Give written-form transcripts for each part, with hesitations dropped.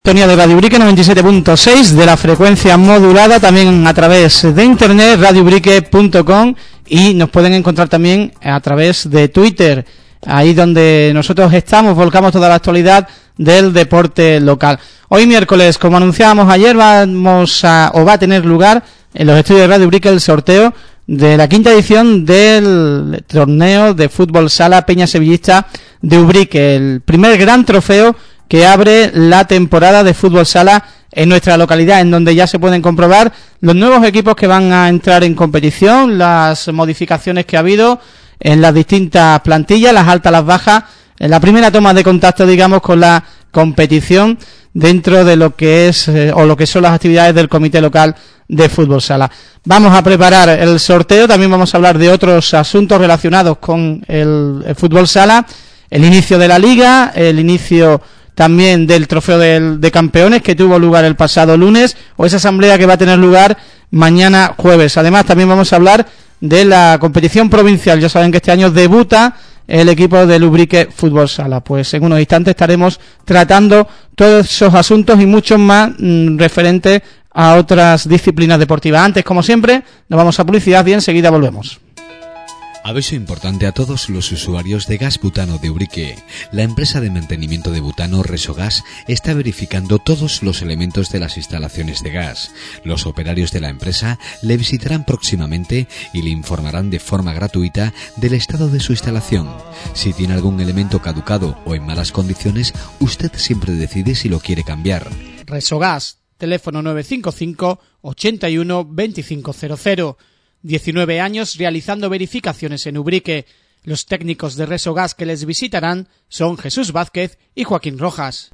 Sintonía de Radio Ubrique 97.6 de la frecuencia modulada, también a través de internet, radioubrique.com, y nos pueden encontrar también a través de Twitter, ahí donde nosotros volcamos toda la actualidad del deporte local. Hoy miércoles, como anunciábamos ayer, va a tener lugar en los estudios de Radio Ubrique el sorteo de la quinta edición del torneo de fútbol sala Peña Sevillista de Ubrique, el primer gran trofeo que abre la temporada de fútbol sala en nuestra localidad, en donde ya se pueden comprobar los nuevos equipos que van a entrar en competición, las modificaciones que ha habido en las distintas plantillas, las altas, las bajas, en la primera toma de contacto, digamos, con la competición dentro de lo que es o lo que son las actividades del comité local de fútbol sala. Vamos a preparar el sorteo, también vamos a hablar de otros asuntos relacionados con el fútbol sala, el inicio de la liga, el inicio también del trofeo de campeones que tuvo lugar el pasado lunes, o esa asamblea que va a tener lugar mañana jueves. Además, también vamos a hablar de la competición provincial. Ya saben que este año debuta el equipo del Ubrique Fútbol Sala. Pues en unos instantes estaremos tratando todos esos asuntos y muchos más referentes a otras disciplinas deportivas. Antes, como siempre, nos vamos a publicidad y enseguida volvemos. Aviso importante a todos los usuarios de gas butano de Ubrique. La empresa de mantenimiento de butano Resogas está verificando todos los elementos de las instalaciones de gas. Los operarios de la empresa le visitarán próximamente y le informarán de forma gratuita del estado de su instalación. Si tiene algún elemento caducado o en malas condiciones, usted siempre decide si lo quiere cambiar. Resogas, teléfono 955 81 2500. 19 años realizando verificaciones en Ubrique. Los técnicos de Resogas que les visitarán son Jesús Vázquez y Joaquín Rojas.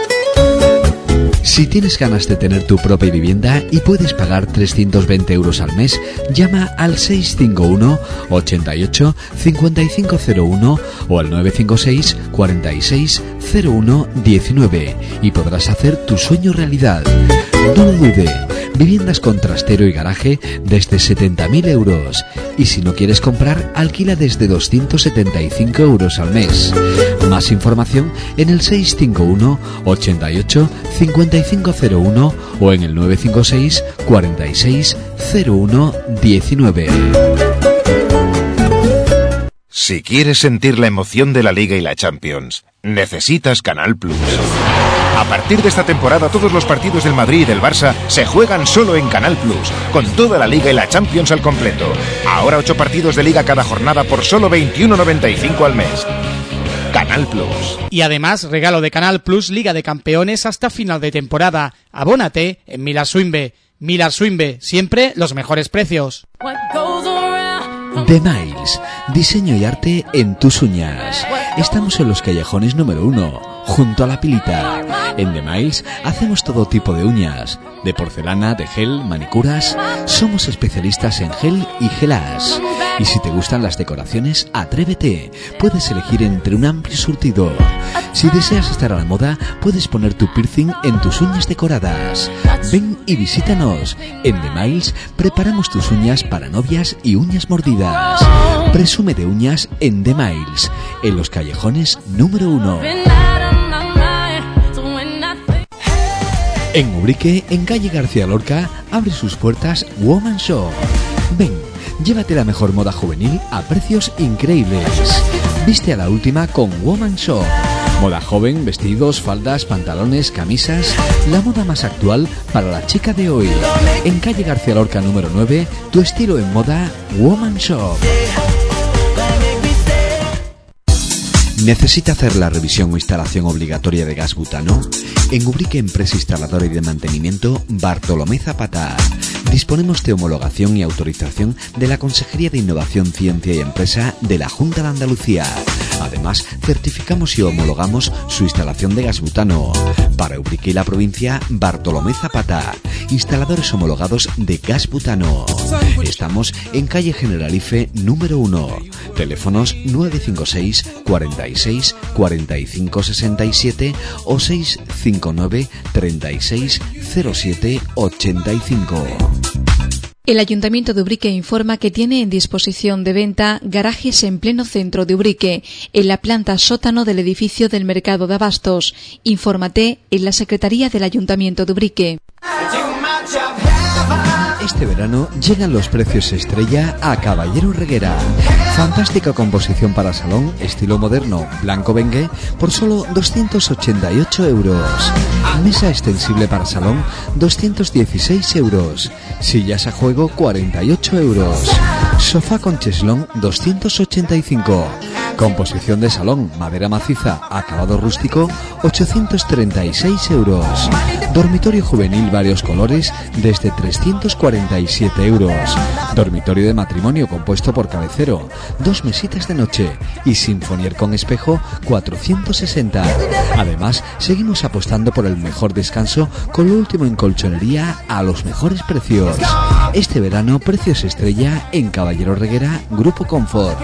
Si tienes ganas de tener tu propia vivienda y puedes pagar 320 euros al mes, llama al 651 88 5501 o al 956 46 01 19 y podrás hacer tu sueño realidad. No lo dude, viviendas con trastero y garaje desde 70.000 euros. Y si no quieres comprar, alquila desde 275 euros al mes. Más información en el 651 88 5501 o en el 956 46 01 19. Si quieres sentir la emoción de la Liga y la Champions, necesitas Canal Plus. A partir de esta temporada, todos los partidos del Madrid y del Barça se juegan solo en Canal Plus, con toda la Liga y la Champions al completo. Ahora 8 partidos de Liga cada jornada por solo 21,95 al mes. Canal Plus. Y además, regalo de Canal Plus, Liga de Campeones hasta final de temporada. Abónate en Millar Swinbe. Millar Swinbe, siempre los mejores precios. The Miles, diseño y arte en tus uñas. Estamos en los callejones número 1, junto a la Pilita. En The Miles hacemos todo tipo de uñas, de porcelana, de gel, manicuras. Somos especialistas en gel y gelas. Y si te gustan las decoraciones, atrévete. Puedes elegir entre un amplio surtido. Si deseas estar a la moda, puedes poner tu piercing en tus uñas decoradas. Ven y visítanos. En The Miles preparamos tus uñas para novias y uñas mordidas. Presume de uñas en The Miles, en los callejones número 1. En Ubrique, en calle García Lorca, abre sus puertas Woman Shop. Ven, llévate la mejor moda juvenil a precios increíbles. Viste a la última con Woman Shop. Moda joven, vestidos, faldas, pantalones, camisas. La moda más actual para la chica de hoy. En calle García Lorca número 9, tu estilo en moda Woman Shop. ¿Necesita hacer la revisión o instalación obligatoria de gas butano? En Ubrique, empresa instaladora y de mantenimiento Bartolomé Zapata. Disponemos de homologación y autorización de la Consejería de Innovación, Ciencia y Empresa de la Junta de Andalucía. Además, certificamos y homologamos su instalación de gas butano. Para Ubrique y la provincia, Bartolomé Zapata. Instaladores homologados de gas butano. Estamos en calle Generalife número 1. Teléfonos 956 46 45 67 o 659 36 07 85. El Ayuntamiento de Ubrique informa que tiene en disposición de venta garajes en pleno centro de Ubrique, en la planta sótano del edificio del Mercado de Abastos. Infórmate en la Secretaría del Ayuntamiento de Ubrique. Este verano llegan los precios estrella a Caballero Reguera. Fantástica composición para salón, estilo moderno, blanco bengue, por solo 288 euros. Mesa extensible para salón, 216 euros. Sillas a juego, 48 euros. Sofá con cheslón, 285. Composición de salón, madera maciza, acabado rústico, 836 euros. Dormitorio juvenil varios colores, desde 347 euros. Dormitorio de matrimonio compuesto por cabecero, 2 mesitas de noche y sinfonier con espejo, 460. Además, seguimos apostando por el mejor descanso con lo último en colchonería a los mejores precios. Este verano, precios estrella en Caballero Reguera, Grupo Confort.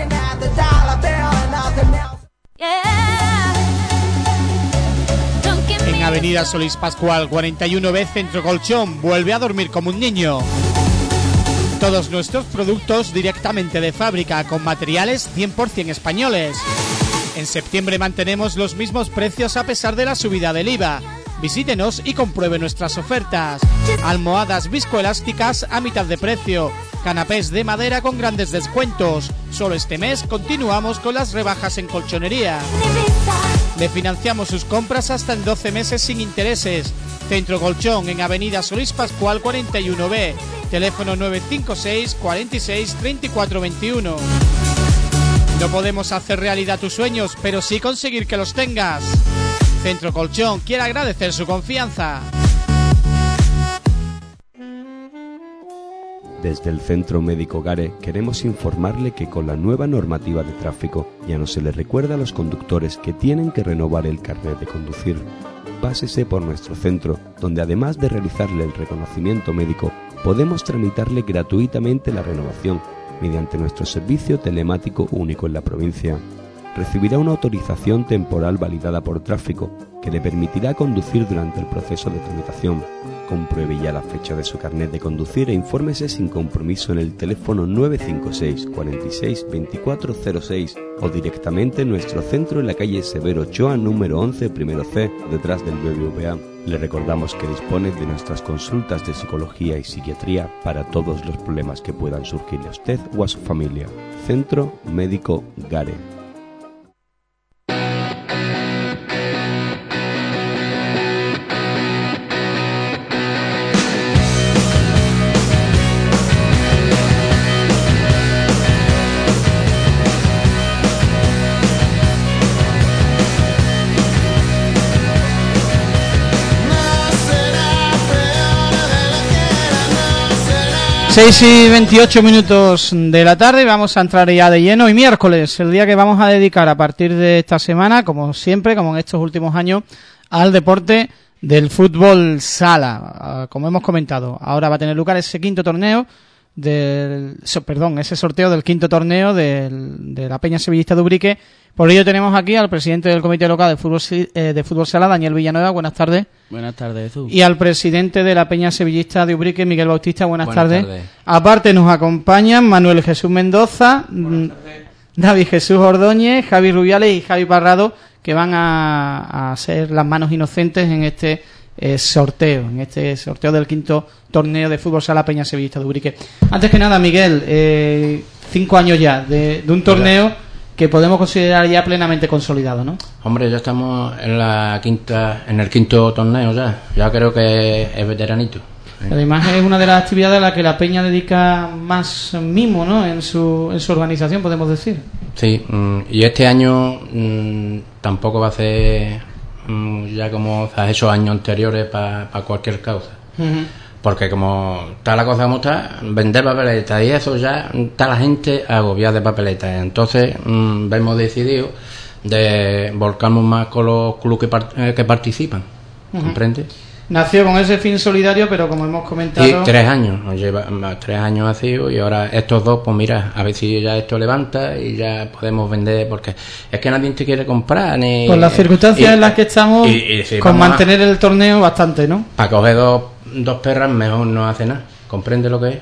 En Avenida Solís Pascual 41B, Centro Colchón, vuelve a dormir como un niño. Todos nuestros productos directamente de fábrica con materiales 100% españoles. En septiembre mantenemos los mismos precios a pesar de la subida del IVA. Visítenos y compruebe nuestras ofertas. Almohadas viscoelásticas a mitad de precio. Canapés de madera con grandes descuentos. Solo este mes continuamos con las rebajas en colchonería. Le financiamos sus compras hasta en 12 meses sin intereses. Centro Colchón en Avenida Solís Pascual 41B. Teléfono 956 46 34 21. No podemos hacer realidad tus sueños, pero sí conseguir que los tengas. Centro Colchón quiere agradecer su confianza. Desde el Centro Médico Gare queremos informarle que con la nueva normativa de tráfico ya no se le recuerda a los conductores que tienen que renovar el carnet de conducir. Pásese por nuestro centro, donde además de realizarle el reconocimiento médico, podemos tramitarle gratuitamente la renovación mediante nuestro servicio telemático único en la provincia. Recibirá una autorización temporal validada por tráfico que le permitirá conducir durante el proceso de tramitación. Compruebe ya la fecha de su carnet de conducir e infórmese sin compromiso en el teléfono 956 46 2406 o directamente en nuestro centro en la calle Severo Ochoa, número 11, primero C, detrás del BBVA. Le recordamos que dispone de nuestras consultas de psicología y psiquiatría para todos los problemas que puedan surgirle a usted o a su familia. Centro Médico Gare. Seis y 28 minutos de la tarde, vamos a entrar ya de lleno. Y miércoles, el día que vamos a dedicar a partir de esta semana, como siempre, como en estos últimos años, al deporte del fútbol sala. Como hemos comentado, ahora va a tener lugar ese quinto torneo ese sorteo del quinto torneo de la Peña Sevillista de Ubrique. Por ello tenemos aquí al presidente del Comité Local de Fútbol Sala, Daniel Villanueva. Buenas tardes. Buenas tardes, tú. Y al presidente de la Peña Sevillista de Ubrique, Miguel Bautista. Buenas tardes. Aparte nos acompañan Manuel Jesús Mendoza, David Jesús Ordóñez, Javi Rubiales y Javi Parrado, que van a ser las manos inocentes en este sorteo del quinto torneo de fútbol sala Peña Sevillista de Ubrique. Antes que nada, Miguel, 5 años ya de un torneo que podemos considerar ya plenamente consolidado, ¿no? Hombre, ya estamos en el quinto torneo ya creo que es veteranito. Además es una de las actividades a las que la Peña dedica más mimo, ¿no? En su organización, podemos decir. Sí, y este año tampoco va a ser ya como esos años anteriores para cualquier causa. Uh-huh. Porque como está la cosa como está, vender papeletas y eso ya está la gente agobiada de papeletas. Entonces hemos decidido de volcarnos más con los clubes que participan. ¿Comprende? Nació con ese fin solidario, pero como hemos comentado... Y 3 años, nos lleva 3 años así, y ahora estos 2, pues mira, a ver si ya esto levanta y ya podemos vender, porque es que nadie te quiere comprar. Ni por las circunstancias en las que estamos, sí, con mantener el torneo bastante, ¿no? Para coger dos perras mejor no hace nada, ¿comprende lo que es?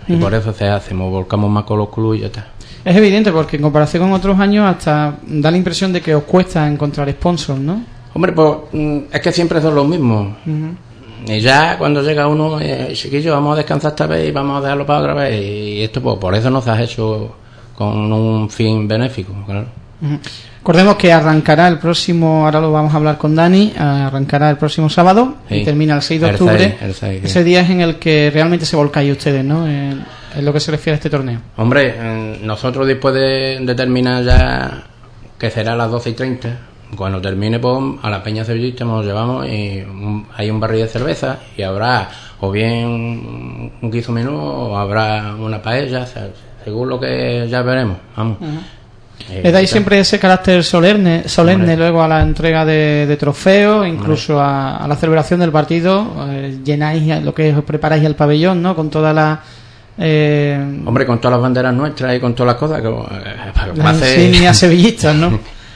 y por eso se hace, nos volcamos más con los clubes y ya está. Es evidente, porque en comparación con otros años hasta da la impresión de que os cuesta encontrar sponsors, ¿no? Hombre, pues es que siempre son los mismos. Y ya cuando llega uno, chiquillo, vamos a descansar esta vez y vamos a dejarlo para otra vez. Y esto, pues por eso no se ha hecho con un fin benéfico, claro. Recordemos que arrancará el próximo, ahora lo vamos a hablar con Dani, arrancará el próximo sábado y termina el 6 de octubre. El 6, ese día es en el que realmente se volcáis ustedes, ¿no? En lo que se refiere a este torneo. Hombre, nosotros después de terminar ya, que será a las 12:30, cuando termine, pues a la Peña Sevillista nos llevamos y hay un barril de cerveza y habrá o bien un guiso menú o habrá una paella, o sea, según lo que ya veremos, vamos. Le dais siempre ese carácter solemne luego a la entrega de trofeos, incluso a la celebración del partido, llenáis lo que os preparáis el pabellón, ¿no? Con toda la... Hombre, con todas las banderas nuestras y con todas las cosas que las insignias sevillistas, ¿no?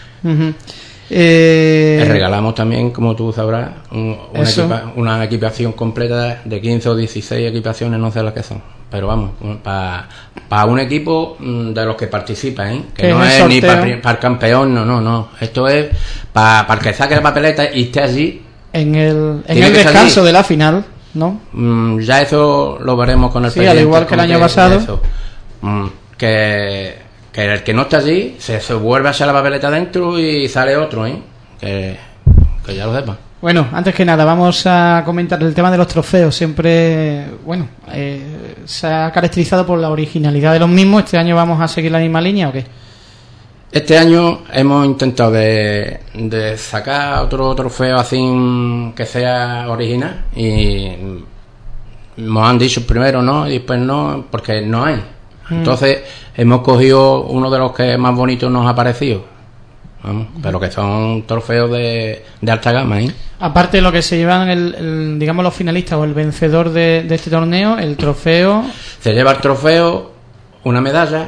Regalamos también, como tú sabrás, una equipación completa de 15 o 16 equipaciones, no sé las que son, pero vamos, para un equipo de los que participan, que no es ni para el campeón, no, esto es para el que saque la papeleta y esté allí en el descanso de la final, ¿no? Ya eso lo veremos con el presidente, al igual que el año pasado, que el que no está allí se vuelve a hacer la papeleta dentro y sale otro, que ya lo sepa. Bueno, antes que nada vamos a comentar el tema de los trofeos. Siempre, se ha caracterizado por la originalidad de los mismos. ¿Este año vamos a seguir la misma línea o qué? Este año hemos intentado de sacar otro trofeo así que sea original y nos han dicho primero no y después no, porque no hay. Entonces hemos cogido uno de los que más bonitos nos ha parecido, pero que son trofeos de alta gama, Aparte de lo que se llevan digamos los finalistas o el vencedor de este torneo, el trofeo se lleva el trofeo, una medalla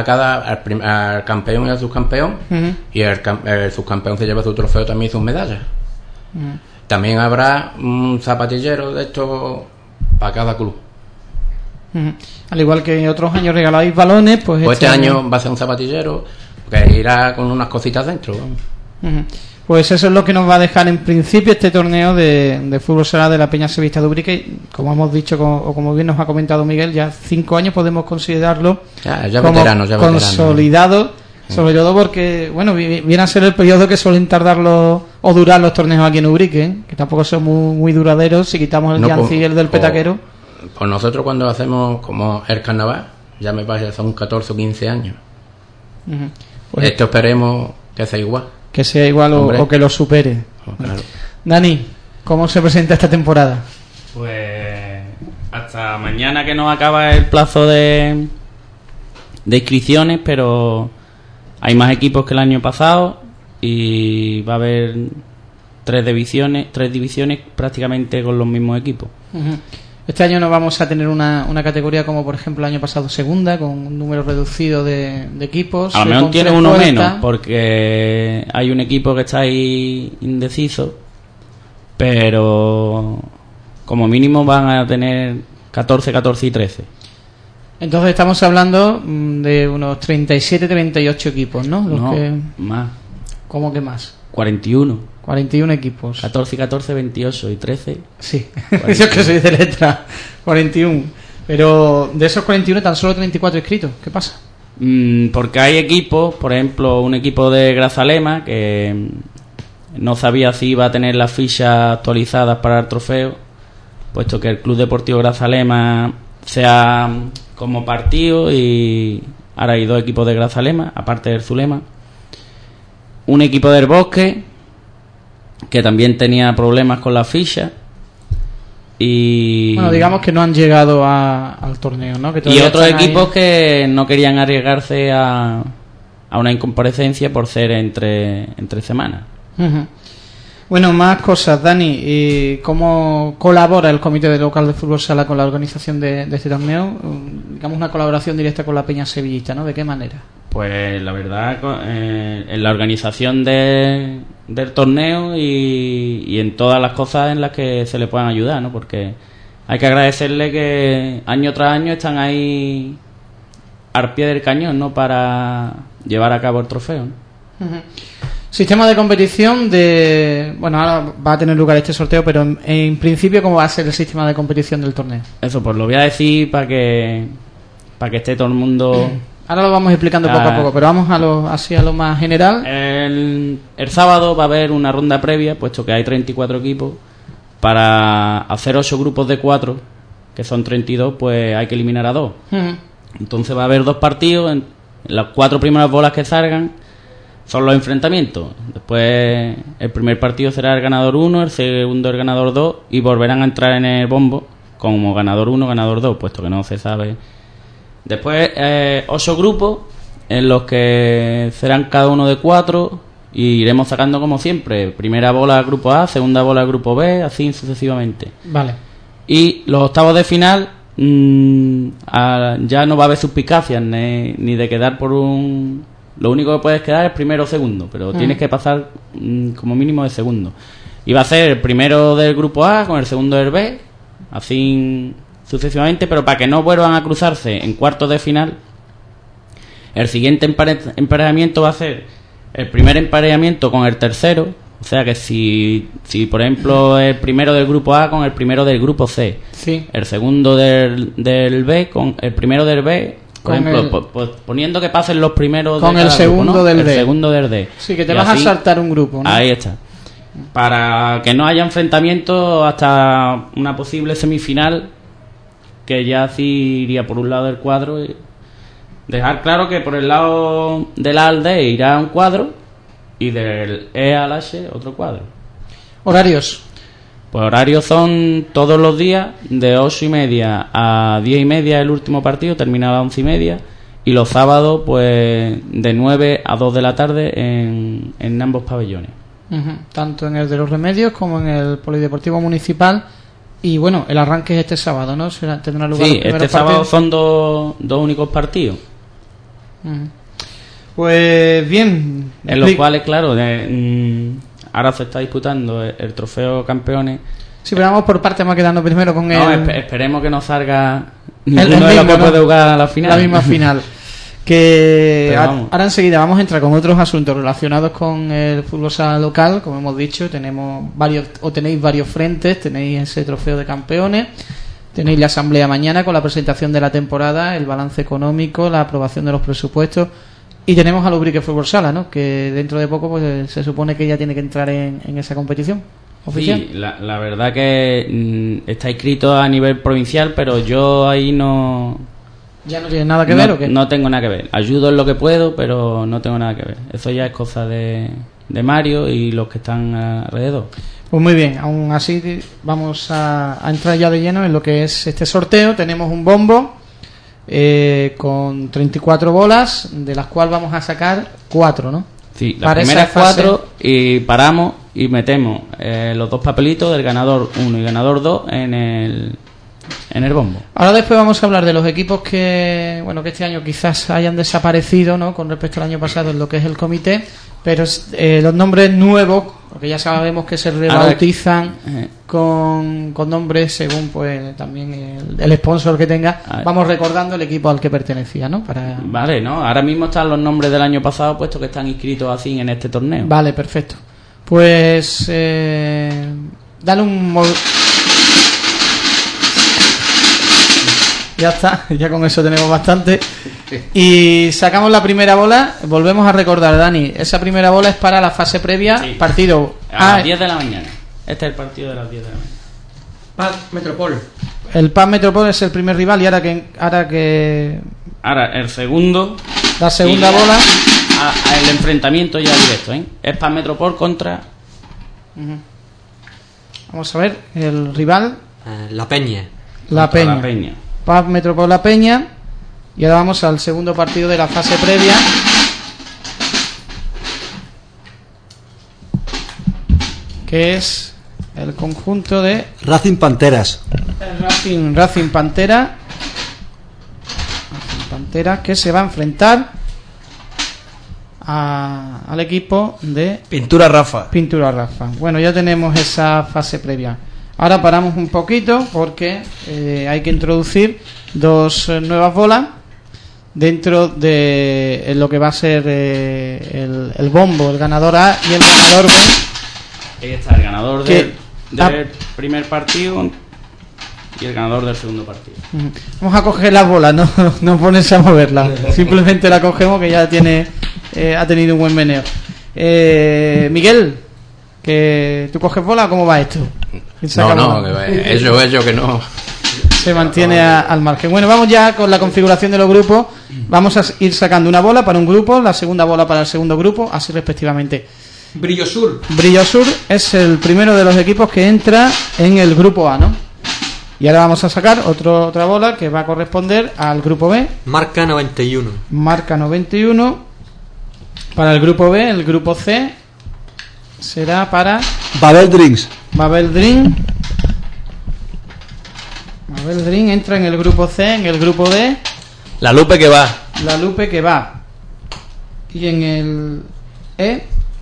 al campeón y al subcampeón, y el subcampeón se lleva su trofeo también y sus medallas. También habrá un zapatillero de estos para cada club. Al igual que otros años regaláis balones, pues este año va a ser un zapatillero que irá con unas cositas dentro. Pues eso es lo que nos va a dejar en principio este torneo de fútbol sala de la Peña Sevillista de Ubrique. Como hemos dicho, o como bien nos ha comentado Miguel, ya 5 años podemos considerarlo ya como veteranos, consolidado, sobre todo porque viene a ser el periodo que suelen tardarlo o durar los torneos aquí en Ubrique, que tampoco son muy duraderos si quitamos el Yancy y el del Petaquero. Pues nosotros cuando hacemos como el carnaval, ya me parece que son 14 o 15 años. Pues esto esperemos que sea igual. Que sea igual o que lo supere. Claro. Dani, ¿cómo se presenta esta temporada? Pues hasta mañana que nos acaba el plazo de inscripciones, pero hay más equipos que el año pasado y va a haber tres divisiones prácticamente con los mismos equipos. Este año no vamos a tener una categoría como por ejemplo el año pasado segunda, con un número reducido de equipos. A lo mejor tiene uno menos, porque hay un equipo que está ahí indeciso, pero como mínimo van a tener 14 y 13. Entonces estamos hablando de unos 37-38 equipos, ¿no? Más. ¿Cómo que más? 41 equipos. 14, 28 y 13. Sí, yo es que soy de letra. 41. Pero de esos 41 tan solo 34 inscritos. ¿Qué pasa? Porque hay equipos, por ejemplo, un equipo de Grazalema que no sabía si iba a tener las fichas actualizadas para el trofeo, puesto que el Club Deportivo Grazalema sea como partido y ahora hay 2 equipos de Grazalema, aparte del Zulema. Un equipo del Bosque que también tenía problemas con la ficha y digamos que no han llegado al torneo, ¿no? Que y otros equipos que no querían arriesgarse a una incomparecencia por ser entre semanas. Bueno, más cosas, Dani. ¿Y cómo colabora el Comité Local de Fútbol Sala con la organización de este torneo? Digamos una colaboración directa con la Peña Sevillista, ¿no? ¿De qué manera? Pues la verdad, en la organización del torneo y en todas las cosas en las que se le puedan ayudar, ¿no? Porque hay que agradecerle que año tras año están ahí al pie del cañón, ¿no? Para llevar a cabo el trofeo, ¿no? Uh-huh. Sistema de competición bueno, ahora va a tener lugar este sorteo, pero en principio, ¿cómo va a ser el sistema de competición del torneo? Eso, pues lo voy a decir para que esté todo el mundo... Ahora lo vamos explicando poco a poco, pero vamos a lo más general. El sábado va a haber una ronda previa, puesto que hay 34 equipos. Para hacer 8 grupos de 4, que son 32, pues hay que eliminar a 2. Uh-huh. Entonces va a haber 2 partidos. En las 4 primeras bolas que salgan son los enfrentamientos. Después el primer partido será el ganador 1, el segundo el ganador 2, y volverán a entrar en el bombo como ganador 1, ganador 2, puesto que no se sabe. Después 8 grupos en los que serán cada uno de 4 y iremos sacando como siempre. Primera bola grupo A, segunda bola grupo B, así sucesivamente. Vale. Y los octavos de final ya no va a haber suspicacias ni de quedar por un... Lo único que puedes quedar es primero o segundo, pero tienes que pasar como mínimo de segundo. Y va a ser el primero del grupo A con el segundo del B, así sucesivamente, pero para que no vuelvan a cruzarse en cuartos de final, el siguiente emparejamiento va a ser el primer emparejamiento con el tercero. O sea que si por ejemplo el primero del grupo A con el primero del grupo C, sí. El segundo del B con el primero del B, por ejemplo, poniendo que pasen los primeros con de cada el segundo grupo, ¿no? del el D. segundo del D. Sí, que te vas así, a saltar un grupo, ¿no? Ahí está. Para que no haya enfrentamiento hasta una posible semifinal, que ya así iría por un lado del cuadro. Y dejar claro que por el lado del A al D irá un cuadro y del E al H otro cuadro. ¿Horarios? Pues horarios son todos los días de 8:30 a 10:30 el último partido, termina a las 11:30, y los sábados pues de 9 a 2 de la tarde en ambos pabellones. Uh-huh. Tanto en el de los Remedios como en el Polideportivo Municipal. Y bueno, el arranque es este sábado, ¿no? Tendrá lugar sí, este sábado son dos únicos partidos. Uh-huh. Pues bien, en los cuales, claro, ahora se está disputando el trofeo campeones. Sí, pero vamos por parte, vamos a quedarnos primero con esperemos que no salga ninguno de los que puede jugar a la final. La misma final. Ahora enseguida vamos a entrar con otros asuntos relacionados con el fútbol sala local. Como hemos dicho, tenéis varios frentes. Tenéis ese trofeo de campeones, tenéis la asamblea mañana con la presentación de la temporada, el balance económico, la aprobación de los presupuestos, y tenemos a Lubrique Fútbol Sala, ¿no? Que dentro de poco pues se supone que ya tiene que entrar en esa competición oficial. Sí, la verdad que está inscrito a nivel provincial, pero yo ahí no... ¿Ya no tiene nada que ver o qué? No tengo nada que ver. Ayudo en lo que puedo, pero no tengo nada que ver. Eso ya es cosa de Mario y los que están alrededor. Pues muy bien, aún así vamos a entrar ya de lleno en lo que es este sorteo. Tenemos un bombo con 34 bolas, de las cuales vamos a sacar 4, ¿no? Sí, las primeras 4 y paramos y metemos los 2 papelitos del ganador 1 y ganador 2 en el bombo. Ahora después vamos a hablar de los equipos que este año quizás hayan desaparecido, ¿no? Con respecto al año pasado en lo que es el comité, pero los nombres nuevos, porque ya sabemos que se rebautizan con nombres según pues también el sponsor que tenga. Vamos recordando el equipo al que pertenecía, ¿no? Vale, ¿no? Ahora mismo están los nombres del año pasado puesto que están inscritos así en este torneo. Vale, perfecto. Pues dale un... Ya está, ya con eso tenemos bastante. Y sacamos la primera bola. Volvemos a recordar, Dani, esa primera bola es para la fase previa, sí. Partido a las 10 de la mañana. Este es el partido de las 10 de la mañana. Paz Metropol. El Paz Metropol es el primer rival y ahora el segundo. La segunda bola. El enfrentamiento ya directo, ¿eh? Es Paz Metropol contra... Vamos a ver, el rival. La Peña. La Peña. Paz Metropol La Peña. Y ahora vamos al segundo partido de la fase previa. Que es el conjunto de Racing Panteras. Racing Pantera. Racing Pantera, que se va a enfrentar al equipo de Pintura Rafa. Bueno, ya tenemos esa fase previa. Ahora paramos un poquito porque hay que introducir dos nuevas bolas dentro de lo que va a ser el bombo, el ganador A y el ganador B. Ahí está el ganador del primer partido y el ganador del segundo partido. Vamos a coger las bolas, no ponerse a moverlas. Simplemente la cogemos, que ya ha tenido un buen meneo. Miguel, que ¿tú coges bola o cómo va esto? No, ello que no. Se mantiene al margen. Bueno, vamos ya con la configuración de los grupos. Vamos a ir sacando una bola para un grupo, la segunda bola para el segundo grupo, así respectivamente. Brillo Sur es el primero de los equipos que entra en el grupo A, ¿no? Y ahora vamos a sacar otra bola que va a corresponder al grupo B. Marca 91. Marca 91 para el grupo B. El grupo C será para Babel Drinks. Babel Dream entra en el grupo C. En el grupo D, La Lupe que va. La Lupe que va. Y en el E,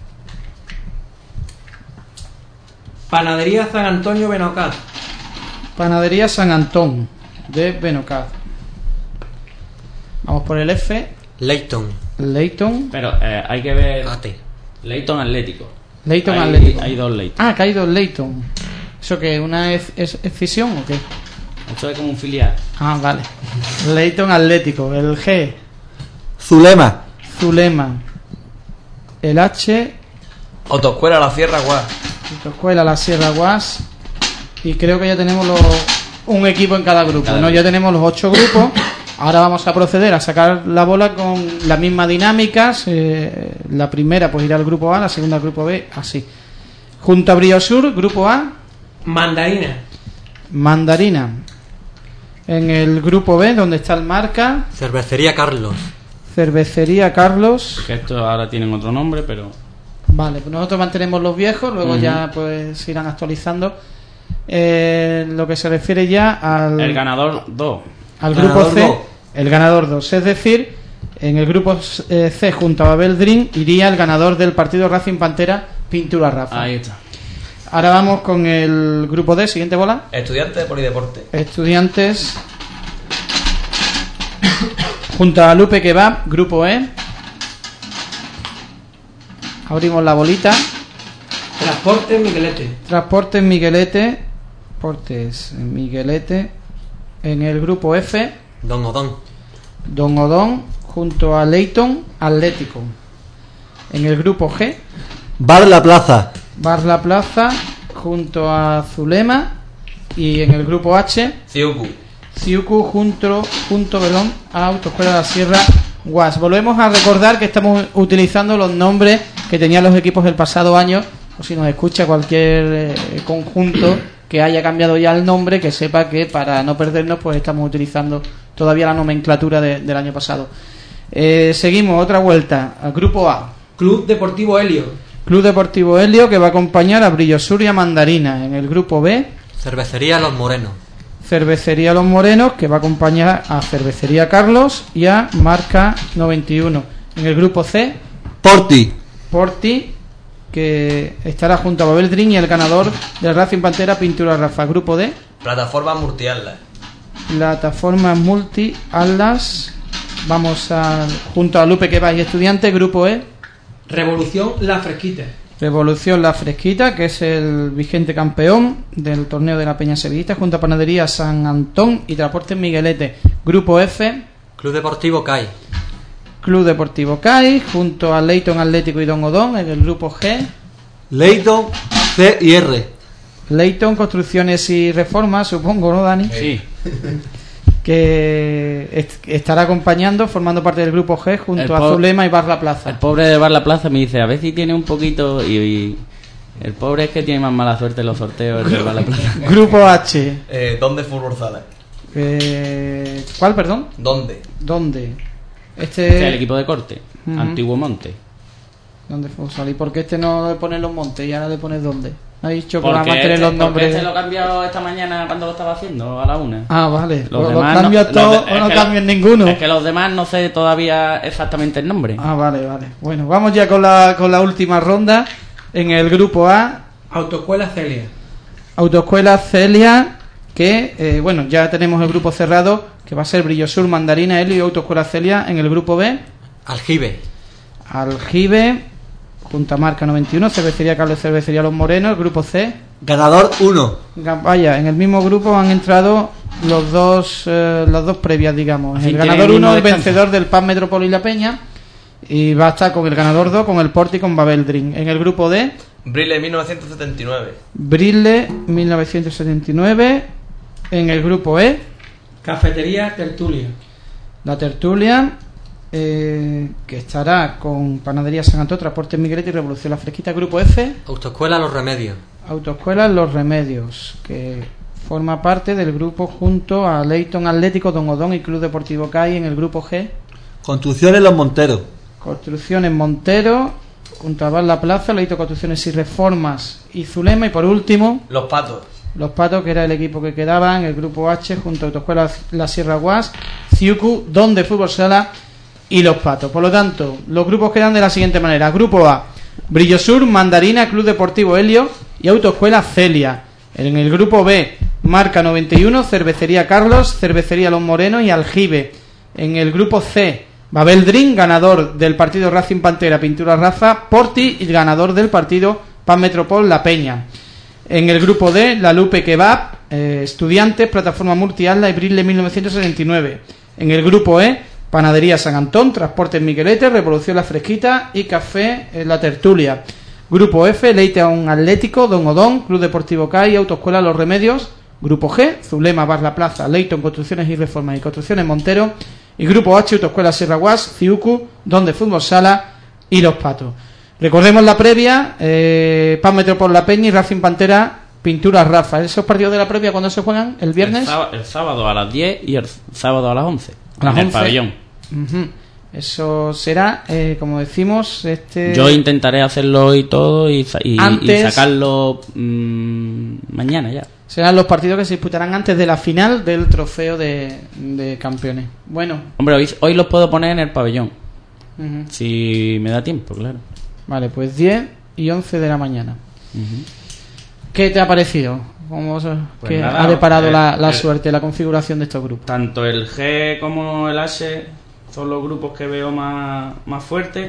Panadería San Antonio Benocad. Panadería San Antón de Benocad. Vamos por el F. Leyton. Pero hay que ver Ate. Leyton Atlético. Atlético. Hay dos Leyton. Ah, que hay dos Leyton. ¿Eso qué? ¿Una es fisión o qué? Esto es como un filial. Ah, vale. Leyton Atlético. El G, Zulema. El H, Autoescuela La Sierra Guas. Escuela La Sierra Guas. Y creo que ya tenemos un equipo en cada grupo, ¿no? Ya tenemos los 8 grupos. Ahora vamos a proceder a sacar la bola con las mismas dinámicas. La primera pues irá al grupo A, la segunda al grupo B, así. Junto a Brillo Sur, grupo A. Mandarina. En el grupo B, donde está el marca. Cervecería Carlos. Que estos ahora tienen otro nombre, pero... Vale, pues nosotros mantenemos los viejos, luego ya pues se irán actualizando. Lo que se refiere ya al... El ganador 2. Al grupo C, el ganador 2. Es decir, en el grupo C junto a Babel Dream iría el ganador del partido Racing Pantera Pintura Rafa. Ahí está. Ahora vamos con el grupo D, siguiente bola. Estudiantes de Polideporte. Estudiantes junto a Lupe Kebab, grupo E. Abrimos la bolita. Transportes Miguelete. Transportes Miguelete. En el grupo F, Don Odón junto a Leyton Atlético. En el grupo G, Bar La Plaza junto a Zulema. Y en el grupo H, Ciucu junto a Autoescuela de la Sierra Guas. Volvemos a recordar que estamos utilizando los nombres que tenían los equipos del pasado año, o si nos escucha cualquier conjunto que haya cambiado ya el nombre, que sepa que para no perdernos pues estamos utilizando todavía la nomenclatura del año pasado. Seguimos, otra vuelta al grupo A. Club Deportivo Helio, que va a acompañar a Brillo Sur y a Mandarina. En el grupo B, Cervecería Los Morenos, que va a acompañar a Cervecería Carlos y a Marca 91. En el grupo C, Porti, que estará junto a Babel Dream y el ganador del Racing Pantera Pintura Rafa. Grupo D, Plataforma Multi Atlas. Vamos junto a Lupe que va y Estudiante. Grupo E, Revolución La Fresquita, que es el vigente campeón del torneo de la Peña Sevillista, junto a Panadería San Antón y Transportes Miguelete. Grupo F, Club Deportivo CAI, junto a Leyton Atlético y Don Odón. En el grupo G, Leyton C y R. Leyton Construcciones y Reformas, supongo, ¿no, Dani? Sí. Que estará acompañando, formando parte del grupo G, junto a Zulema y Bar La Plaza. El pobre de Bar La Plaza me dice, a ver si tiene un poquito... Y el pobre es que tiene más mala suerte en los sorteos el de Bar La Plaza. Grupo H. ¿Dónde Fútbol Sala? ¿Cuál, perdón? ¿Dónde? Este es el equipo de corte, Antiguo Monte. ¿Dónde fue salir? ¿Por qué este no le pone los montes y ahora le pones dónde? Ha dicho que va a Porque mantener los nombres. Este lo he cambiado esta mañana cuando lo estaba haciendo, a la 1. Ah, vale. Los ¿Lo demás cambias todo o no cambias ninguno? Es que los demás no sé todavía exactamente el nombre. Ah, vale. Bueno, vamos ya con la última ronda. En el grupo A, Autoescuela Celia. Autoescuela Celia, que bueno, ya tenemos el grupo cerrado, que va a ser Brillosur, Mandarina, Helio y Autoescuela Celia. En el grupo B, Aljibe, Juntamarca 91, Cervecería Carlos, Cervecería Los Morenos. El grupo C, ganador 1. Vaya, en el mismo grupo han entrado las dos previas, digamos. Así El tiene ganador el 1, mismo el descanso. vencedor del PAN Metropol y La Peña, y va a estar con el ganador 2, con el Porti, con Babel Dream. En el grupo D, Brille 1979. Brille 1979. En el grupo E, Cafetería Tertulia. La Tertulia, que estará con Panadería San Antón, Transporte Miguelete y Revolución La Fresquita. Grupo F, Autoescuela Los Remedios. Autoescuela Los Remedios, que forma parte del grupo junto a Leighton Atlético, Don Odón y Club Deportivo CAI. En el grupo G, Construcciones Los Monteros. Construcciones Montero, junto a Bar La Plaza, Leighton Construcciones y Reformas y Zulema. Y por último, Los Patos. Los Patos, que era el equipo que quedaba en el grupo H, junto a Autoescuela La Sierra Guas, Ciucu, Don de Fútbol Sala y Los Patos. Por lo tanto, los grupos quedan de la siguiente manera: grupo A, Brillosur, Mandarina, Club Deportivo Helio y Autoescuela Celia. En el grupo B, Marca 91, Cervecería Carlos, Cervecería Los Morenos y Aljibe. En el grupo C, Babel Dream, ganador del partido Racing Pantera, Pintura Raza, Porti, y ganador del partido Pan Metropol, La Peña. En el grupo D, La Lupe Kebab, Estudiantes, Plataforma Multialda y Brille 1979. En el grupo E, Panadería San Antón, Transportes Miguelete, Revolución La Fresquita y Café La Tertulia. Grupo F, Leighton Atlético, Don Odón, Club Deportivo CAI, Autoescuela Los Remedios. Grupo G, Zulema, Bar La Plaza, Leighton Construcciones y Reformas y Construcciones Montero. Y grupo H, Autoescuela Sierra Guas, Ciucu, Don de Fútbol Sala y Los Patos. Recordemos la previa: Pan Metropol La Peña y Racing Pantera, Pintura Rafa. ¿Esos partidos de la previa cuándo se juegan? ¿El viernes? El sábado a las 10 y el sábado a las 11. A las en 11. el pabellón. Uh-huh. Eso será, como decimos, Yo intentaré hacerlo hoy todo y Antes- sacarlo mañana ya. serán los partidos que se disputarán antes de la final del trofeo de campeones. Bueno, Hombre, hoy los puedo poner en el pabellón. uh-huh. Si me da tiempo, claro. Vale, pues 10 y 11 de la mañana. ¿Qué te ha parecido? ¿Cómo Pues que nada, ha deparado la suerte, la configuración de estos grupos? Tanto el G como el H son los grupos que veo más fuertes.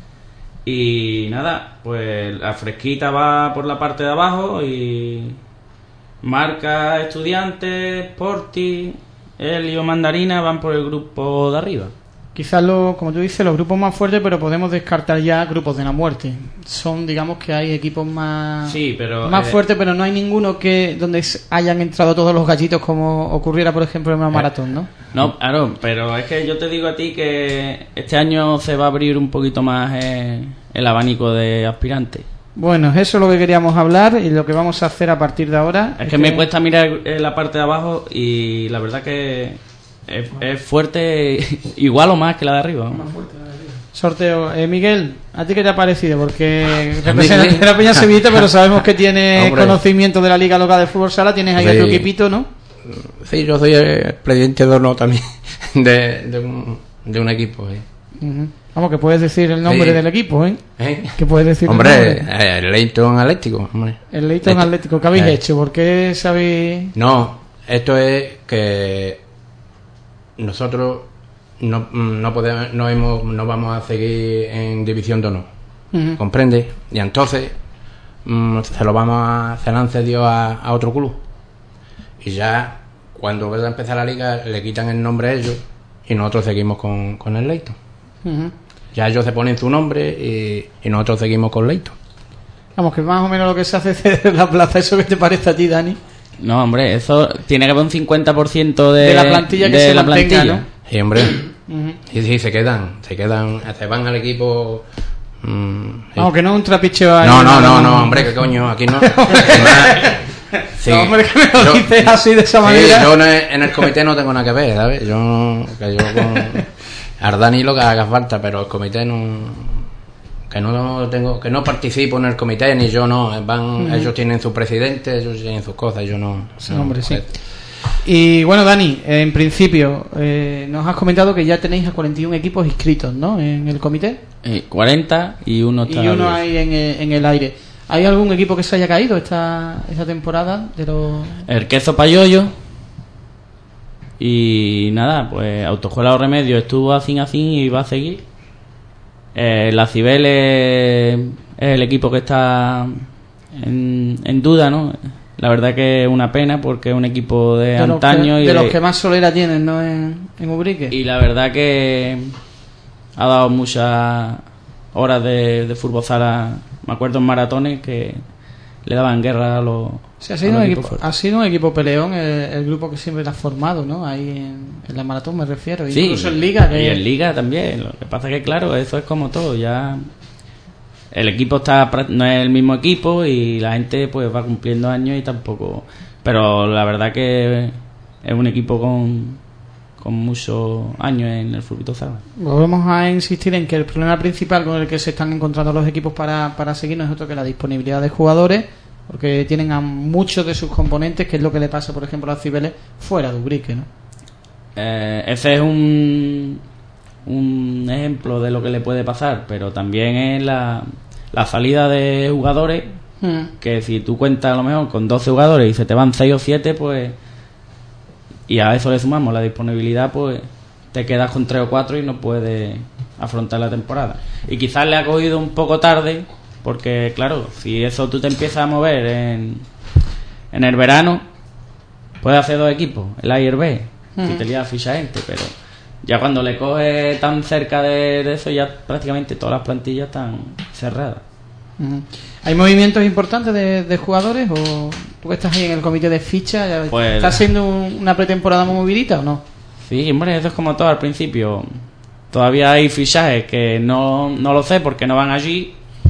Y nada, pues la Fresquita va por la parte de abajo y Marca, Estudiantes, Porti, Helio, Mandarina van por el grupo de arriba. Quizás, como tú dices, los grupos más fuertes, pero podemos descartar ya grupos de la muerte. Son, digamos, que hay equipos más, Sí, pero más fuertes, pero no hay ninguno donde hayan entrado todos los gallitos, como ocurriera, por ejemplo, en una maratón, ¿no? No, claro, pero es que yo te digo a ti que este año se va a abrir un poquito más el abanico de aspirantes. Bueno, eso es lo que queríamos hablar y lo que vamos a hacer a partir de ahora. Es que me cuesta mirar la parte de abajo y la verdad que es fuerte, igual o más que la de arriba. ¿No? Sorteo. Miguel, ¿a ti qué te ha parecido? Porque representantes de la Peña Sevillita, pero sabemos que tienes conocimiento de la Liga Local de Fútbol Sala, tienes ahí a tu equipito, ¿no? Sí, yo soy el presidente de honor también de un equipo. Uh-huh. Vamos, que puedes decir el nombre del equipo, ¿eh? Que puedes decir Hombre, el Leighton Atlético. Hombre. El Leighton Atlético. ¿Qué habéis hecho? ¿Por qué sabéis...? No, esto es que nosotros no podemos, no vamos a seguir en división de honor. Uh-huh. ¿Comprende? Y entonces se lo han cedido a otro club. Y ya cuando vaya a empezar la liga le quitan el nombre a ellos y nosotros seguimos con el Leighton. Uh-huh. Ya ellos se ponen su nombre y nosotros seguimos con Leighton. Vamos, que más o menos lo que se hace de la plaza, ¿eso qué te parece a ti, Dani? No, hombre, eso tiene que haber un 50% de la plantilla que se la mantenga, plantilla. ¿no? Sí, hombre. Uh-huh. Y sí, se van al equipo. Vamos, que no es un trapicheo ahí. No, hombre, qué coño, aquí no. Sí, no, hombre, que me lo dices así de esa manera. Yo en el comité no tengo nada que ver, ¿sabes? Yo con Ardani lo que haga falta, pero el comité que no participo en el comité, ni yo no. Ellos tienen su presidente, ellos tienen sus cosas, yo no. Sí, hombre, sí. Y bueno, Dani, en principio, nos has comentado que ya tenéis a 41 equipos inscritos, ¿no? En el comité. 40 y uno está. Y uno ahí en el aire. ¿Hay algún equipo que se haya caído esta temporada? El Quezo Payoyo. Y nada, pues Autoescuela Los Remedios estuvo así y va a seguir. La Cibeles es el equipo que está en duda, ¿no? La verdad que es una pena porque es un equipo de antaño. De los que más solera tienen, ¿no? En Ubrique. Y la verdad que ha dado muchas horas de fútbol sala. Me acuerdo en maratones que le daban guerra a los... Sí, ha sido un equipo peleón, el grupo que siempre ha formado, ¿no? Ahí en la maratón me refiero. Sí, incluso en Liga. Y en Liga también. Lo que pasa es que, claro, eso es como todo. Ya el equipo no es el mismo equipo y la gente pues va cumpliendo años y tampoco... Pero la verdad que es un equipo con muchos años en el fútbol sala. Volvemos a insistir en que el problema principal con el que se están encontrando los equipos para seguir no es otro que la disponibilidad de jugadores, porque tienen a muchos de sus componentes, que es lo que le pasa, por ejemplo, a Cibeles fuera de Ubrique, ¿no? Ese es un ejemplo de lo que le puede pasar, pero también es la salida de jugadores, que si tú cuentas a lo mejor con 12 jugadores y se te van 6 o 7, pues, y a eso le sumamos la disponibilidad, pues te quedas con 3 o 4 y no puedes afrontar la temporada. Y quizás le ha cogido un poco tarde, porque claro, si eso tú te empiezas a mover en el verano, puedes hacer 2 equipos, el A y el B, si te lías a ficha gente, pero ya cuando le coges tan cerca de eso, ya prácticamente todas las plantillas están cerradas. ¿Hay movimientos importantes de jugadores? ¿O tú que estás ahí en el comité de ficha, pues, estás haciendo una pretemporada muy movidita o no? Sí, hombre, eso es como todo al principio. Todavía hay fichajes que no lo sé porque no van allí,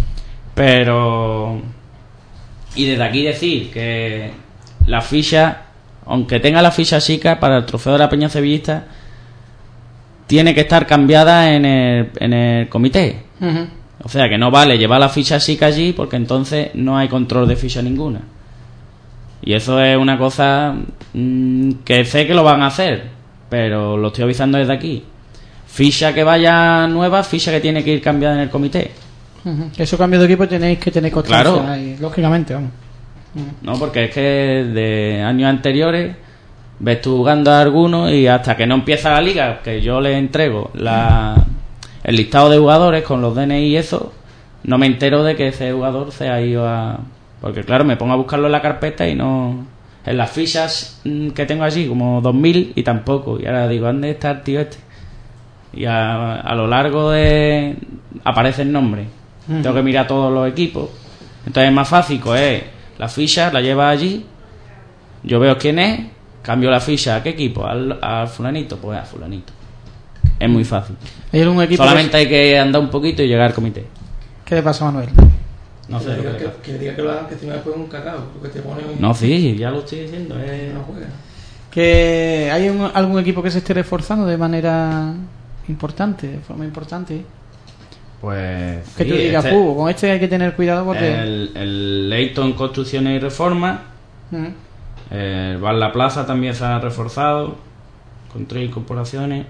pero... Y desde aquí decir que la ficha, aunque tenga la ficha chica para el trofeo de la Peña Sevillista, tiene que estar cambiada en el comité. O sea que no vale llevar la ficha chica allí porque entonces no hay control de ficha ninguna. Y eso es una cosa que sé que lo van a hacer, pero lo estoy avisando desde aquí. Ficha que vaya nueva, ficha que tiene que ir cambiada en el comité. Eso cambio de equipo tenéis que tener constancia, claro. Ahí, lógicamente, vamos. No, porque es que de años anteriores ves tú jugando a algunos y hasta que no empieza la liga, que yo les entrego el listado de jugadores con los DNI y eso, no me entero de que ese jugador se ha ido a... Porque claro, me pongo a buscarlo en la carpeta y no... En las fichas que tengo allí, como 2000 y tampoco. Y ahora digo, ¿dónde está el tío este? Y a lo largo de... aparece el nombre. Tengo que mirar todos los equipos. Entonces es más fácil, la ficha la lleva allí, yo veo quién es, cambio la ficha a qué equipo, al fulanito, pues a fulanito. Es muy fácil. ¿Hay algún equipo solamente hay que andar un poquito y llegar al comité? ¿Qué le pasa a Manuel? No sé. Que diga que lo hagan, que si me después un cacao, porque te pone un... No, sí, ya lo estoy diciendo. No juega. ¿Que hay algún equipo que se esté reforzando de manera importante, de forma importante? Pues que sí, tú digas, con este hay que tener cuidado porque... El Leighton Construcciones y Reformas, el Bar La Plaza también se ha reforzado con 3 incorporaciones.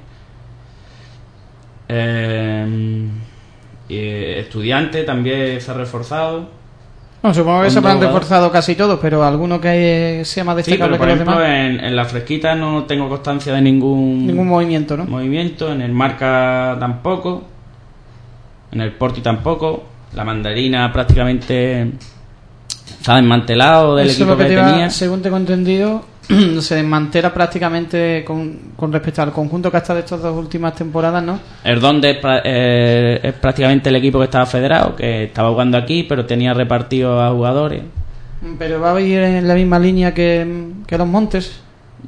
Y Estudiante también se ha reforzado. No, supongo que se han reforzado casi todos, pero alguno que sea más destacable que los demás. En la Fresquita no tengo constancia de ningún movimiento, ¿no? En el Marca tampoco. En el Porti tampoco. La Mandarina prácticamente se ha desmantelado del equipo que tenía. Según tengo entendido, se desmantela prácticamente con respecto al conjunto que ha estado estas 2 últimas temporadas, ¿no? El Donde es prácticamente el equipo que estaba federado, que estaba jugando aquí, pero tenía repartido a jugadores. ¿Pero va a ir en la misma línea que los Montes?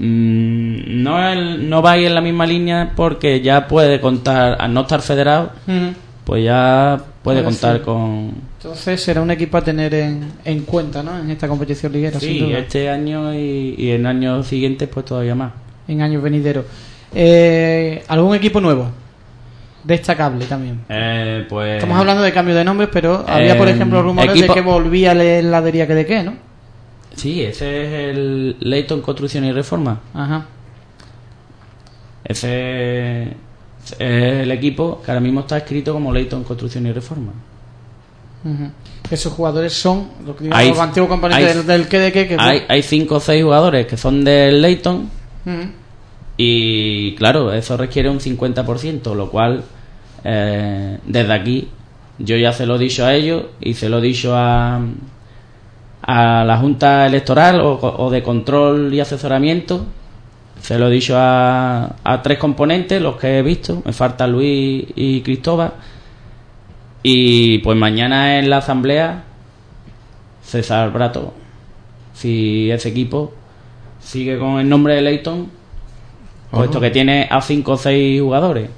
No va a ir en la misma línea porque ya puede contar, al no estar federado, pues ya puede contar con... Entonces será un equipo a tener en cuenta, ¿no? En esta competición liguera. Sí, sin duda. Este año y en años siguientes pues todavía más. En años venideros. ¿Algún equipo nuevo? Destacable también. Pues... Estamos hablando de cambio de nombres, pero había, por ejemplo, rumores de que volvía la heladería que de qué, ¿no? Sí, ese es el Leighton Construcción y Reforma. Ajá. Ese es el equipo que ahora mismo está escrito como Leighton Construcción y Reforma. Esos jugadores son los antiguos componentes del que hay 5 o 6 jugadores que son del Leyton. Y claro, eso requiere un 50%, lo cual desde aquí yo ya se lo he dicho a ellos y se lo he dicho a la Junta Electoral o de Control y Asesoramiento. Se lo he dicho a 3 componentes, los que he visto. Me falta Luis y Cristóbal. Y pues mañana en la asamblea se sabrá todo. Si ese equipo sigue con el nombre de Leyton, puesto que tiene a 5 o 6 jugadores,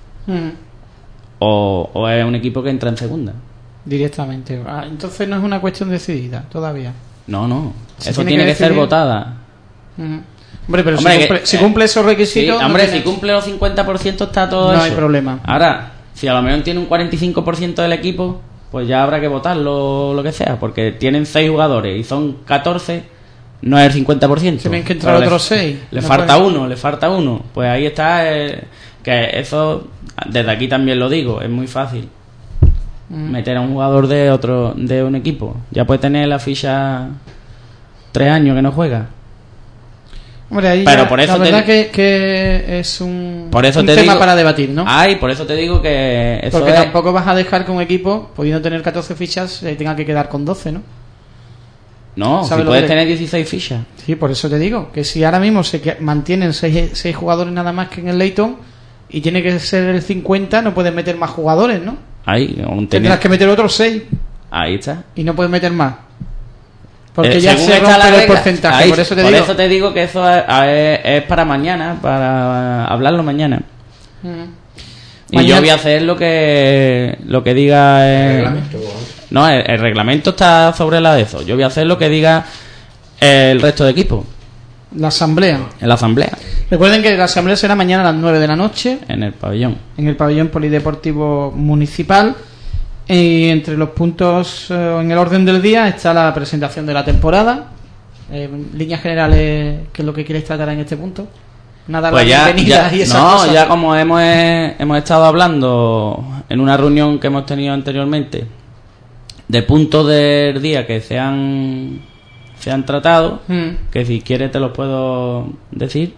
o es un equipo que entra en segunda. Directamente. Entonces no es una cuestión decidida todavía. No. Eso tiene que ser votada. Hombre, pero si cumple esos requisitos... Sí, hombre, si cumple los 50% está todo eso. No hay problema. Ahora, si a lo mejor tiene un 45% del equipo, pues ya habrá que votarlo, lo que sea, porque tienen 6 jugadores y son 14, no es el 50%. Tienen que entrar otros 6. Le falta uno. Pues ahí está, que eso, desde aquí también lo digo, es muy fácil. Meter a un jugador de un equipo. Ya puede tener la ficha 3 años que no juega. Hombre, ahí pero ya, por eso la verdad que es un tema digo, para debatir, ¿no? Por eso te digo que eso porque tampoco vas a dejar que un equipo, pudiendo tener 14 fichas, tenga que quedar con 12, ¿no? No, si puedes tener 16 fichas. Sí, por eso te digo que si ahora mismo se mantienen 6 jugadores nada más que en el Leyton y tiene que ser el 50, no puedes meter más jugadores, ¿no? Tendrás que meter otros 6. Ahí está. Y no puedes meter más. Porque ya se rompe el porcentaje. Por eso te digo que eso es para mañana, para hablarlo mañana. Y yo voy a hacer lo que diga el reglamento. No, el reglamento está sobre la de eso. Yo voy a hacer lo que diga el resto de equipos. La asamblea. En la asamblea. Recuerden que la asamblea será mañana a las 9 de la noche. En el pabellón. En el pabellón polideportivo municipal. Y entre los puntos en el orden del día está la presentación de la temporada. En líneas generales, ¿qué es lo que queréis tratar en este punto? Nada, pues la bienvenida y esas cosas. Ya como hemos estado hablando en una reunión que hemos tenido anteriormente de puntos del día que se han tratado, que si quieres te los puedo decir.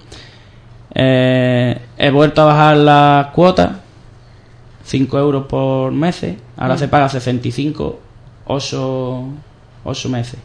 He vuelto a bajar las cuotas, 5 euros por mes. Ahora se paga 65, 8 meses.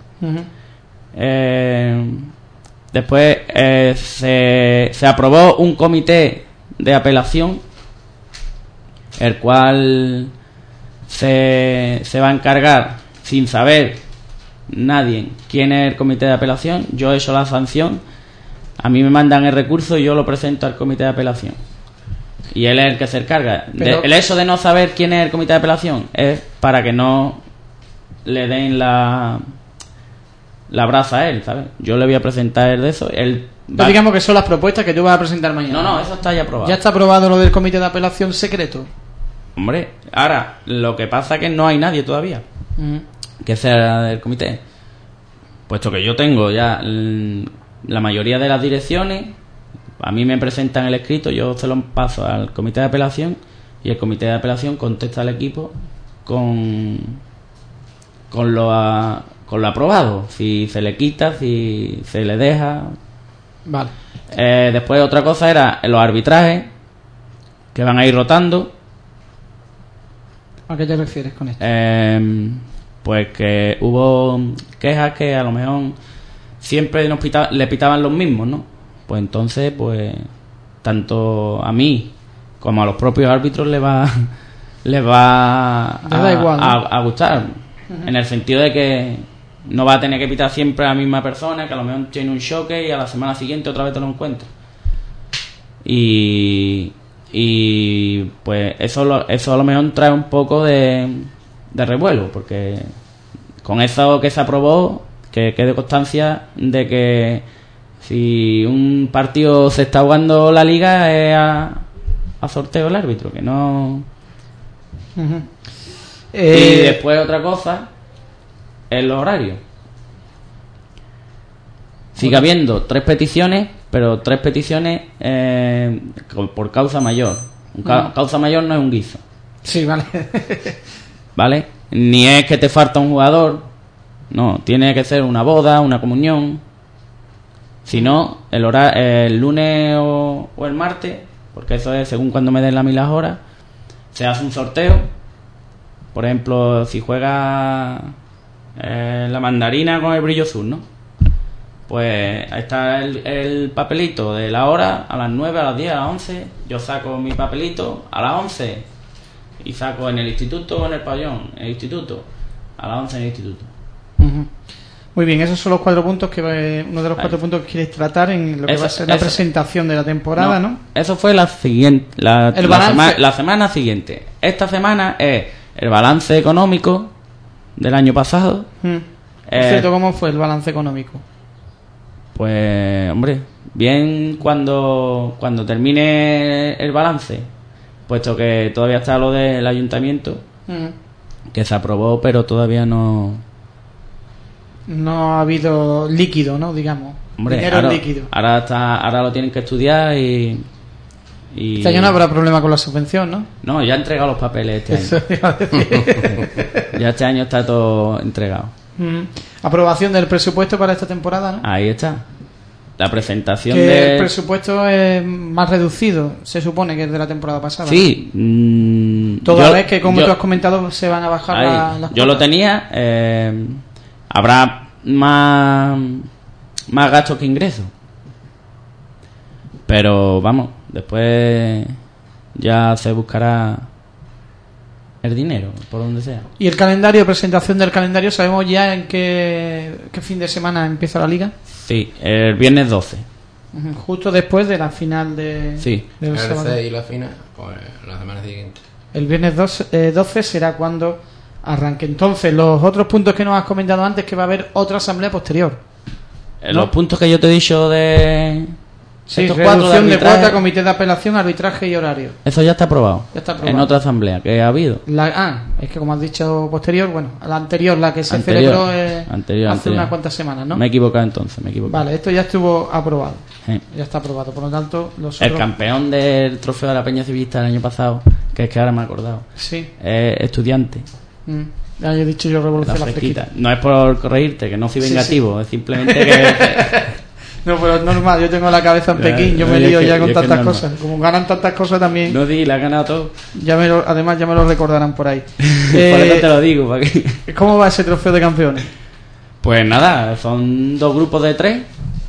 Después se aprobó un comité de apelación, el cual se va a encargar, sin saber nadie quién es el comité de apelación. Yo he hecho la sanción, a mí me mandan el recurso y yo lo presento al comité de apelación. Y él es el que se encarga. El hecho de no saber quién es el comité de apelación es para que no le den la brasa a él, ¿sabes? Yo le voy a presentar de eso. Digamos que son las propuestas que tú vas a presentar mañana. No, eso está ya aprobado. ¿Ya está aprobado lo del comité de apelación secreto? Hombre, ahora, lo que pasa es que no hay nadie todavía que sea del comité. Puesto que yo tengo ya la mayoría de las direcciones, a mí me presentan el escrito, yo se lo paso al comité de apelación y el comité de apelación contesta al equipo con lo aprobado, si se le quita, si se le deja. Vale. Después otra cosa era los arbitrajes que van a ir rotando. ¿A qué te refieres con esto? Pues que hubo quejas que a lo mejor siempre le pitaban los mismos, ¿no? Pues entonces, pues tanto a mí como a los propios árbitros les va a gustar, en el sentido de que no va a tener que pitar siempre a la misma persona, que a lo mejor tiene un choque y a la semana siguiente otra vez te lo encuentras. Y pues eso a lo mejor trae un poco de revuelo, porque con eso que se aprobó, que quede constancia de que si un partido se está jugando la liga es a sorteo el árbitro, que no. Y después otra cosa es los horarios. Sigue habiendo 3 peticiones, pero 3 peticiones por causa mayor. Causa mayor no es un guiso. Sí, vale. ¿Vale? ni es que te falta un jugador, no, tiene que ser una boda, una comunión. Si no, el lunes o el martes, porque eso es según cuando me den a mí las horas, se hace un sorteo. Por ejemplo, si juega la mandarina con el brillo azul, ¿no? Pues ahí está el papelito de la hora, a las 9, a las 10, a las 11. Yo saco mi papelito a las 11 y saco en el instituto o en el pabellón, en el instituto, a las 11 en el instituto. Uh-huh. Muy bien, esos son los 4 puntos uno de los 4 puntos que quieres tratar en lo que va a ser la presentación de la temporada, ¿no? Eso fue la semana siguiente. Esta semana es el balance económico del año pasado. Por cierto, ¿cómo fue el balance económico? Pues, hombre, bien cuando termine el balance, puesto que todavía está lo del ayuntamiento, que se aprobó, pero todavía no ha habido líquido, ¿no? Digamos. Hombre, dinero líquido. Ahora lo tienen que estudiar y este año no habrá problema con la subvención, ¿no? No, ya he entregado los papeles este año. Ya este año está todo entregado. Aprobación del presupuesto para esta temporada, ¿no? Ahí está. La presentación el presupuesto es más reducido, se supone, que es de la temporada pasada. Sí. Toda vez que, como tú has comentado, se van a bajar las yo cuotas. lo tenía. Habrá más gastos que ingresos. Pero vamos, después ya se buscará el dinero, por donde sea. ¿Y el calendario, presentación del calendario, sabemos ya en qué fin de semana empieza la liga? Sí, el viernes 12. Justo después de la final del sábado. Y la final, pues la semana siguiente. El viernes 12 será cuando arranque. Entonces, los otros puntos que nos has comentado antes, que va a haber otra asamblea posterior. Los puntos que yo te he dicho de... Sí, reducción de cuota, comité de apelación, arbitraje y horario. Eso ya está aprobado. Ya está aprobado. En otra asamblea que ha habido. Es que como has dicho posterior, bueno, la anterior, la que se celebró hace unas cuantas semanas, ¿no? Me he equivocado entonces, Vale, esto ya estuvo aprobado. Sí. Ya está aprobado, por lo tanto... El campeón del trofeo de la Peña Civista del año pasado, que es que ahora me he acordado. Sí. Es Estudiante. Ya he dicho yo Revolución la Fresquita. No es por corregirte, que no soy vengativo, es simplemente que... No, pero es normal, yo tengo la cabeza en Pekín, yo me lío ya con tantas cosas. Como ganan tantas cosas también. No, sí, la ha ganado todo. Además ya me lo recordarán por ahí. Por eso te lo digo. ¿Para qué? ¿Cómo va ese trofeo de campeones? Pues nada, son 2 grupos de 3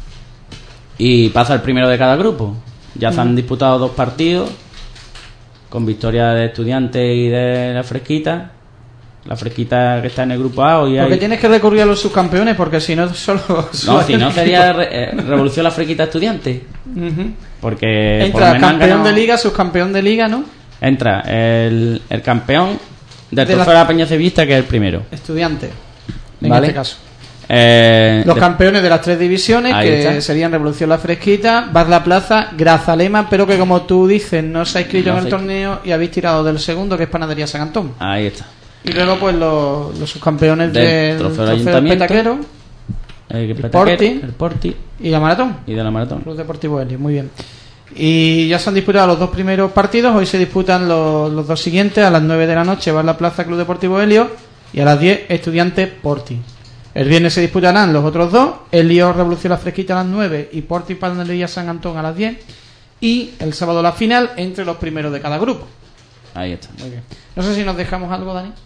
y pasa el primero de cada grupo. Ya se han disputado 2 partidos con victoria de Estudiantes y de la Fresquita. La Fresquita que está en el grupo A hoy. Porque tienes que recurrir a los subcampeones, porque si no solo... No, si no sería Revolución la Fresquita Estudiante. Porque entra campeón de liga, subcampeón de liga, ¿no? Entra el campeón del trofeo de la Peña Civista, que es el primero. Estudiante, en ¿vale? este caso. Los campeones de las 3 divisiones, que serían Revolución la Fresquita, Bar La Plaza, Grazalema, pero que como tú dices, no se ha inscrito en el torneo y habéis tirado del segundo, que es Panadería San Antón. Ahí está. Y luego pues los subcampeones del trofeo del Petaquero, el Porti y la Maratón. Y de la Maratón. Club Deportivo Helio, muy bien. Y ya se han disputado los 2 primeros partidos. Hoy se disputan los 2 siguientes. A las 9 de la noche va a la Plaza Club Deportivo Helio y a las 10 Estudiantes Porti. El viernes se disputarán los otros 2, Helio Revolución la Fresquita a las 9 y Porti Panadería San Antón a las 10. Y el sábado la final entre los primeros de cada grupo. Ahí está. Muy bien. No sé si nos dejamos algo, Dani.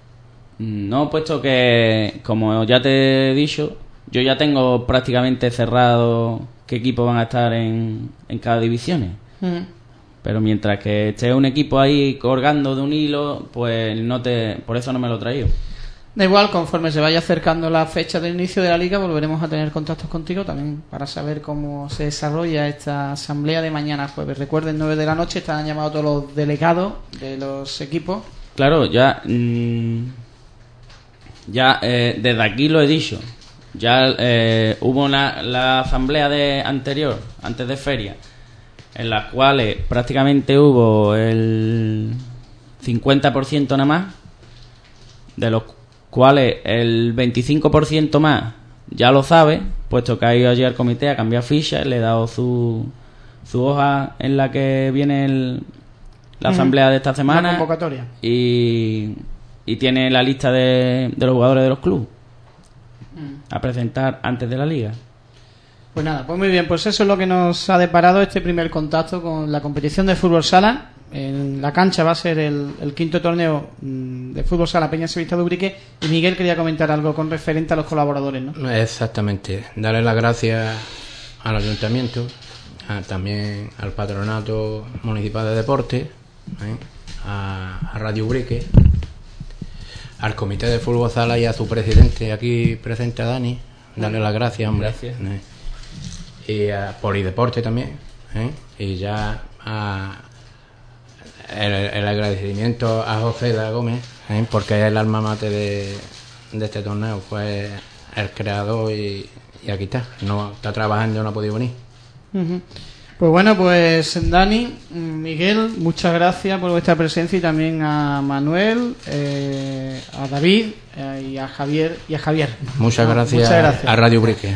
No, puesto que, como ya te he dicho, yo ya tengo prácticamente cerrado qué equipos van a estar en cada división. Pero mientras que esté un equipo ahí colgando de un hilo, pues por eso no me lo he traído. Da igual, conforme se vaya acercando la fecha del inicio de la liga, volveremos a tener contactos contigo también para saber cómo se desarrolla esta asamblea de mañana jueves. Recuerden, 9 de la noche estarán llamados todos los delegados de los equipos. Claro, ya desde aquí lo he dicho. Ya hubo la asamblea anterior, antes de feria, en las cuales prácticamente hubo el 50% nada más, de los cuales el 25% más ya lo sabe, puesto que ha ido allí al comité a cambiar fichas, le he dado su hoja en la que viene la asamblea de esta semana. La convocatoria. Y y tiene la lista de los jugadores de los clubes a presentar antes de la liga. Pues nada, pues muy bien, pues eso es lo que nos ha deparado este primer contacto con la competición de fútbol sala. En la cancha va a ser el quinto torneo de fútbol sala Peña Sevista de Ubrique, y Miguel quería comentar algo con referente a los colaboradores, ¿no? Exactamente, darle las gracias al ayuntamiento, también al patronato municipal de deporte, a Radio Ubrique, al comité de fútbol sala y a su presidente aquí presente, a Dani, darle las gracias, hombre. Gracias. Y a Polideporte también, y ya el agradecimiento a José da Gómez, porque es el alma mater de este torneo, fue el creador, y aquí está trabajando, no ha podido venir. Uh-huh. Pues bueno, pues Dani, Miguel, muchas gracias por vuestra presencia, y también a Manuel, a David y a Javier. Muchas gracias a Radio Ubrique.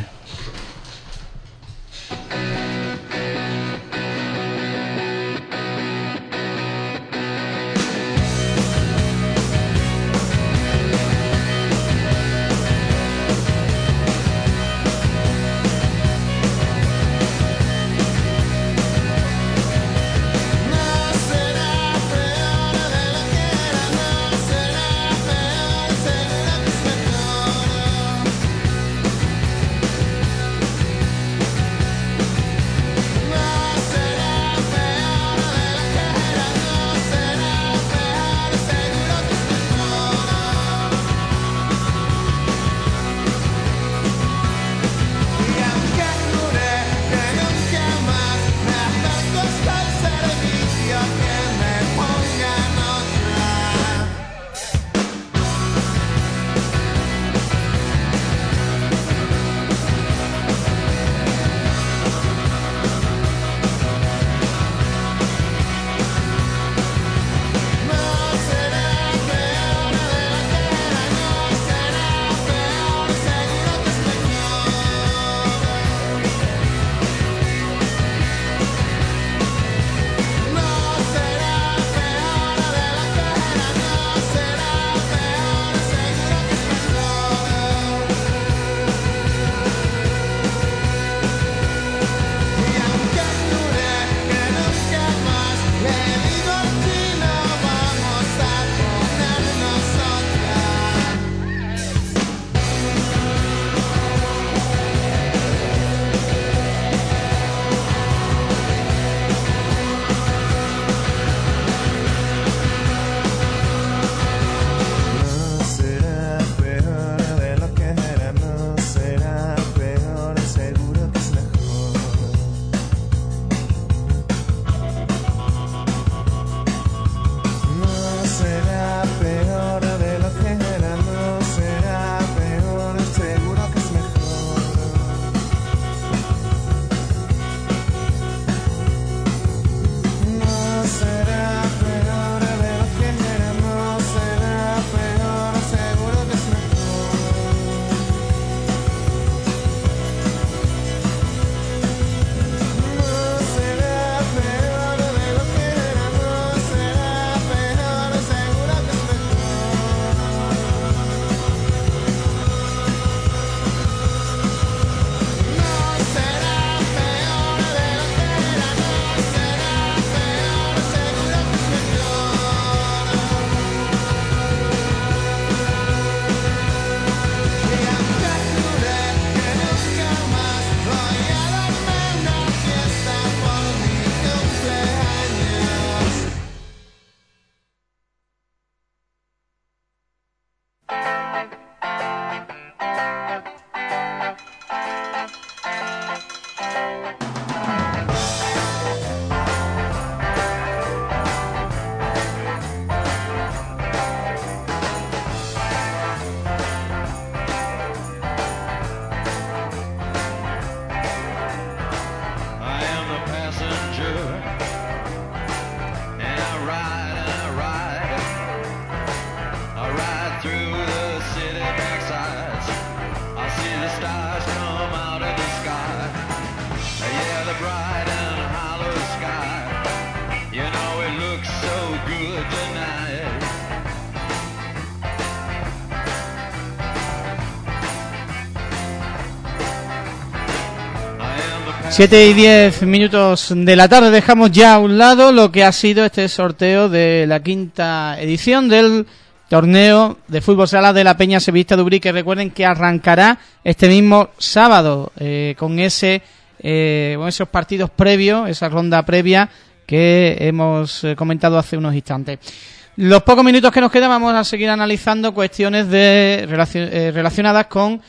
7:10 de la tarde. Dejamos ya a un lado lo que ha sido este sorteo de la 5ª edición del torneo de fútbol sala de la Peña Sevillista de Ubrique. Recuerden que arrancará este mismo sábado con esos partidos previos, esa ronda previa que hemos comentado hace unos instantes. Los pocos minutos que nos quedan vamos a seguir analizando cuestiones relacionadas con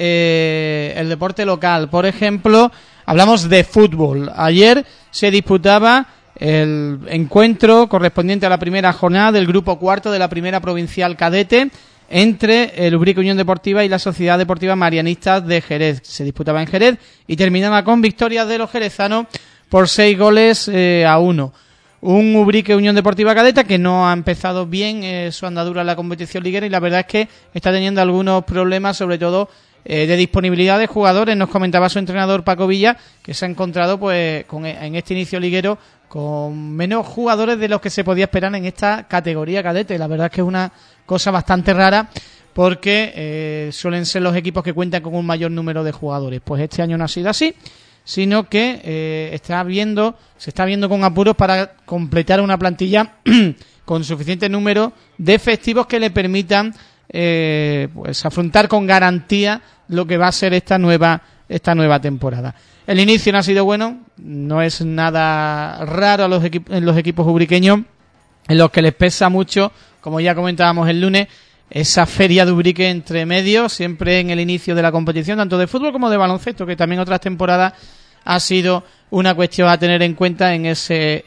el deporte local. Por ejemplo, hablamos de fútbol. Ayer se disputaba el encuentro correspondiente a la primera jornada del grupo cuarto de la primera provincial cadete entre el Ubrique Unión Deportiva y la Sociedad Deportiva Marianistas de Jerez. Se disputaba en Jerez y terminaba con victoria de los jerezanos por 6-1. Un Ubrique Unión Deportiva Cadeta que no ha empezado bien su andadura en la competición liguera y la verdad es que está teniendo algunos problemas, sobre todo de disponibilidad de jugadores. Nos comentaba su entrenador Paco Villa que se ha encontrado pues en este inicio liguero con menos jugadores de los que se podía esperar en esta categoría cadete. La verdad es que es una cosa bastante rara porque suelen ser los equipos que cuentan con un mayor número de jugadores. Pues este año no ha sido así, sino que se está viendo con apuros para completar una plantilla con suficiente número de efectivos que le permitan pues afrontar con garantía lo que va a ser esta nueva temporada. El inicio no ha sido bueno, no es nada raro en los equipos ubriqueños, en los que les pesa mucho, como ya comentábamos el lunes, esa feria de Ubrique entre medios, siempre en el inicio de la competición, tanto de fútbol como de baloncesto, que también otras temporadas ha sido una cuestión a tener en cuenta en ese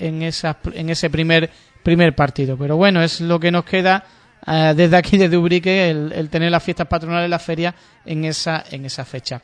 primer partido. Pero bueno, es lo que nos queda desde aquí, desde Ubrique, el tener las fiestas patronales, la feria en esa fecha.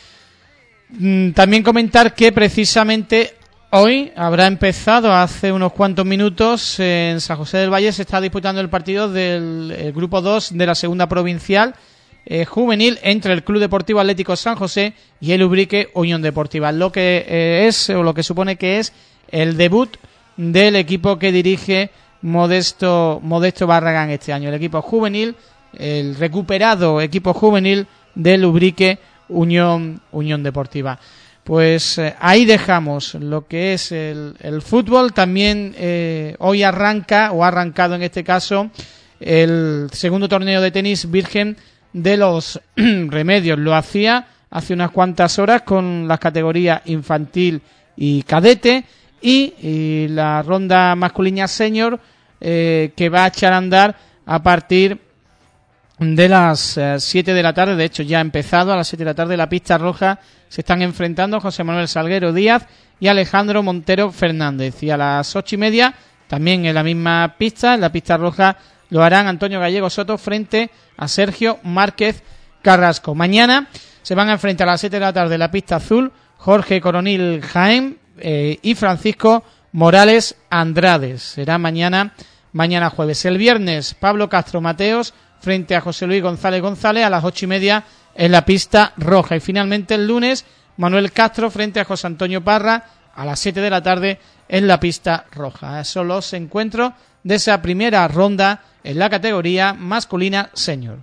También comentar que precisamente hoy habrá empezado hace unos cuantos minutos en San José del Valle, se está disputando el partido del grupo 2 de la segunda provincial juvenil entre el Club Deportivo Atlético San José y el Ubrique Unión Deportiva, lo que lo que supone que es el debut del equipo que dirige Modesto Barragán este año, el equipo juvenil, el recuperado equipo juvenil del Ubrique Unión Deportiva. Pues ahí dejamos lo que es el fútbol. También hoy ha arrancado en este caso el segundo torneo de tenis virgen de los Remedios. Lo hacía hace unas cuantas horas con las categorías infantil y cadete y la ronda masculina senior que va a echar a andar a partir de las 7 de la tarde. De hecho ya ha empezado a las 7 de la tarde. La pista roja se están enfrentando José Manuel Salguero Díaz y Alejandro Montero Fernández, y a las 8:30 también en la misma pista, en la pista roja, lo harán Antonio Gallego Soto frente a Sergio Márquez Carrasco. Mañana se van a enfrentar a las 7 de la tarde en la pista azul Jorge Coronil Jaén y Francisco Morales Andrades. Será mañana jueves. El viernes Pablo Castro Mateos frente a José Luis González a las 8:30 en la pista roja. Y finalmente el lunes Manuel Castro frente a José Antonio Parra a las 7 de la tarde en la pista roja. Esos son los encuentros de esa primera ronda en la categoría masculina senior.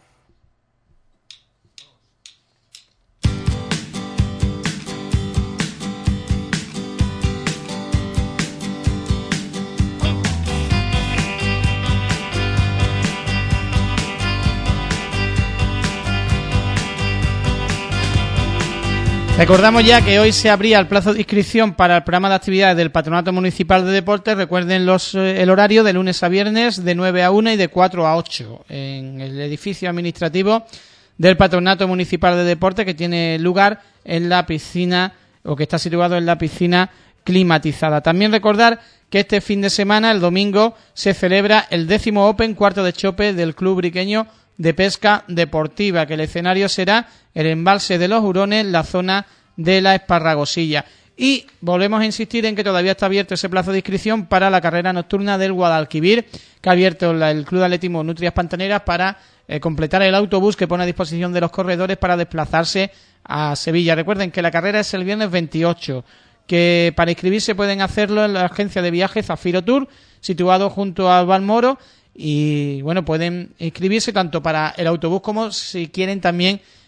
Recordamos ya que hoy se abría el plazo de inscripción para el programa de actividades del Patronato Municipal de Deportes. Recuerden el horario de lunes a viernes de 9 a 1 y de 4 a 8 en el edificio administrativo del Patronato Municipal de Deportes, que tiene lugar en la piscina, o que está situado en la piscina climatizada. También recordar que este fin de semana, el domingo, se celebra el 10º Open Cuarto de Chope del Club Ubriqueño de Pesca Deportiva, que el escenario será el embalse de los Hurones, la zona de la Esparragosilla. Y volvemos a insistir en que todavía está abierto ese plazo de inscripción para la carrera nocturna del Guadalquivir, que ha abierto el Club de Atletismo Nutrias Pantaneras para completar el autobús que pone a disposición de los corredores para desplazarse a Sevilla. Recuerden que la carrera es el viernes 28, que para inscribirse pueden hacerlo en la agencia de viajes Zafiro Tour, situado junto al Balmoro. Y bueno, pueden inscribirse tanto para el autobús como si quieren también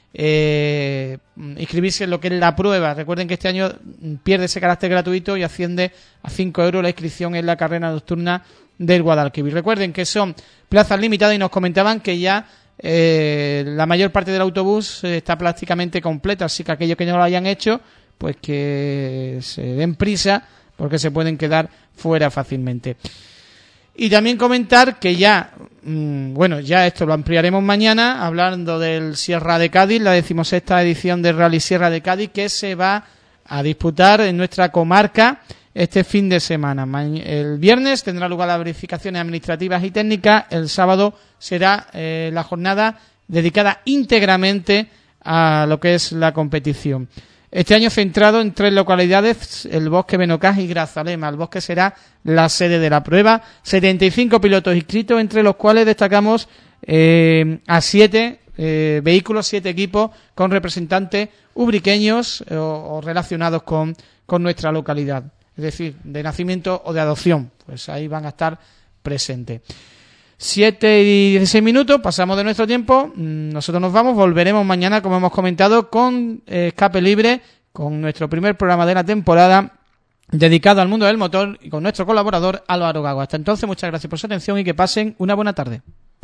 inscribirse en lo que es la prueba. Recuerden que este año pierde ese carácter gratuito y asciende a 5 euros la inscripción en la carrera nocturna del Guadalquivir. Recuerden que son plazas limitadas y nos comentaban que ya la mayor parte del autobús está prácticamente completa, así que aquellos que no lo hayan hecho, pues que se den prisa porque se pueden quedar fuera fácilmente. Y también comentar que ya esto lo ampliaremos mañana, hablando del Sierra de Cádiz, la 16ª edición del Rally Sierra de Cádiz, que se va a disputar en nuestra comarca este fin de semana. El viernes tendrá lugar las verificaciones administrativas y técnicas, el sábado será la jornada dedicada íntegramente a lo que es la competición. Este año centrado en 3 localidades, el Bosque, Benocás y Grazalema. El Bosque será la sede de la prueba. 75 pilotos inscritos, entre los cuales destacamos a 7 vehículos, 7 equipos con representantes ubriqueños o relacionados con nuestra localidad. Es decir, de nacimiento o de adopción. Pues ahí van a estar presentes. 7:16, pasamos de nuestro tiempo, nosotros nos vamos, volveremos mañana, como hemos comentado, con Escape Libre, con nuestro primer programa de la temporada, dedicado al mundo del motor, y con nuestro colaborador Álvaro Gago. Hasta entonces, muchas gracias por su atención y que pasen una buena tarde.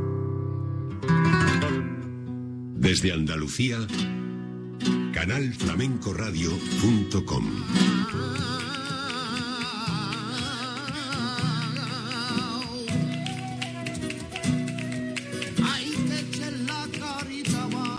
Desde Andalucía, canalflamencoradio.com.